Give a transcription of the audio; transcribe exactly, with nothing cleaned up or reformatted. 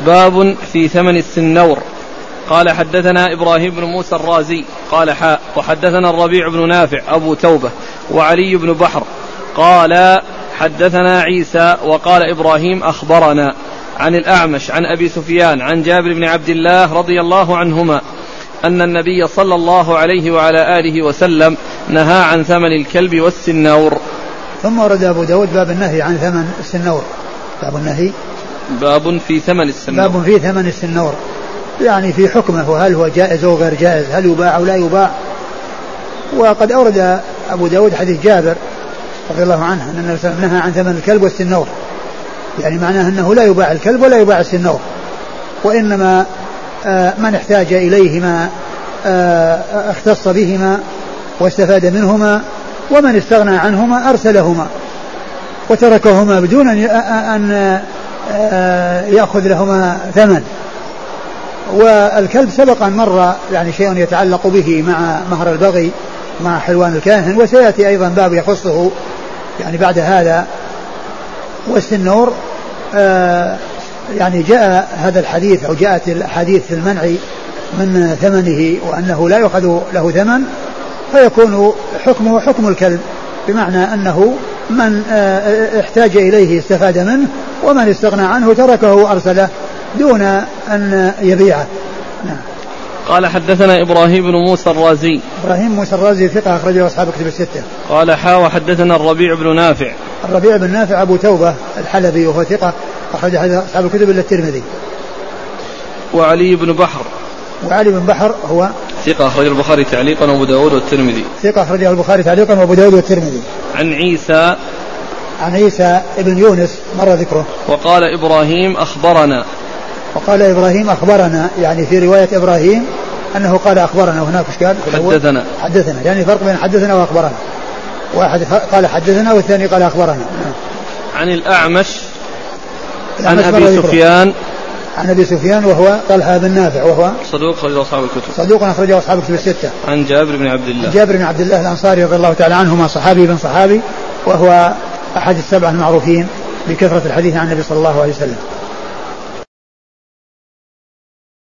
باب في ثمن السنور. قال حدثنا إبراهيم بن موسى الرازي قال حاء وحدثنا الربيع بن نافع أبو توبة وعلي بن بحر قال حدثنا عيسى وقال إبراهيم أخبرنا عن الأعمش عن أبي سفيان عن جابر بن عبد الله رضي الله عنهما أن النبي صلى الله عليه وعلى آله وسلم نهى عن ثمن الكلب والسنور. ثم ورد أبو داود باب النهي عن ثمن السنور. باب النهي باب في ثمن السنور. باب في ثمن السنور يعني في حكمه وهل هو جائز أو غير جائز, هل يباع أو لا يباع. وقد أورد أبو داود حديث جابر رضي الله عنه أن النبي صلى الله عليه وسلم نهى عن ثمن الكلب والسنور, يعني معناه أنه لا يباع الكلب ولا يباع السنور, وإنما من احتاج إليهما اختص بهما واستفاد منهما, ومن استغنى عنهما أرسلهما وتركهما بدون أن يأخذ لهما ثمن. والكلب سبق أن مر يعني شيء يتعلق به مع مهر البغي مع حلوان الكاهن, وسيأتي أيضا باب يخصه يعني بعد هذا. والسنور آه يعني جاء هذا الحديث أو جاءت الحديث في المنع من ثمنه وأنه لا يأخذ له ثمن, فيكون حكمه حكم الكلب, بمعنى أنه من آه احتاج إليه استفاد منه, ومن استغنى عنه تركه وأرسله دون أن يبيعه. نعم. قال حدثنا إبراهيم بن موسى الرازي. إبراهيم موسى الرازي ثقة أخرجه أصحاب الكتب الستة. قال حا وحدثنا الربيع بن نافع. الربيع بن نافع أبو توبة الحلبي وهو ثقة أخرج أصحاب الكتب إلا الترمذي. وعلي بن بحر. وعلي بن بحر هو ثقة أخرج البخاري تعليقا وأبو داود والترمذي. ثقة أخرج البخاري تعليقا وأبو داود والترمذي. عن عيسى. عن عيسى ابن يونس مر ذكره. وقال إبراهيم أخبرنا. وقال إبراهيم أخبرنا, يعني في رواية إبراهيم أنه قال أخبرنا, وهناك إيش قال؟ حدثنا. حدثنا, يعني فرق بين حدثنا وأخبرنا, واحد قال حدثنا والثاني قال أخبرنا. عن الأعمش عن أبي سفيان. عن أبي سفيان وهو طلحة بن نافع وهو صدوق أخرجه أصحاب الكتب. صدوق أخرجه أصحاب الكتب الستة. عن جابر بن عبد الله. جابر بن عبد الله الأنصاري رضي الله تعالى عنهما, صحابي بن صحابي, وهو أحد السبعة المعروفين بكثرة الحديث عن النبي صلى الله عليه وسلم.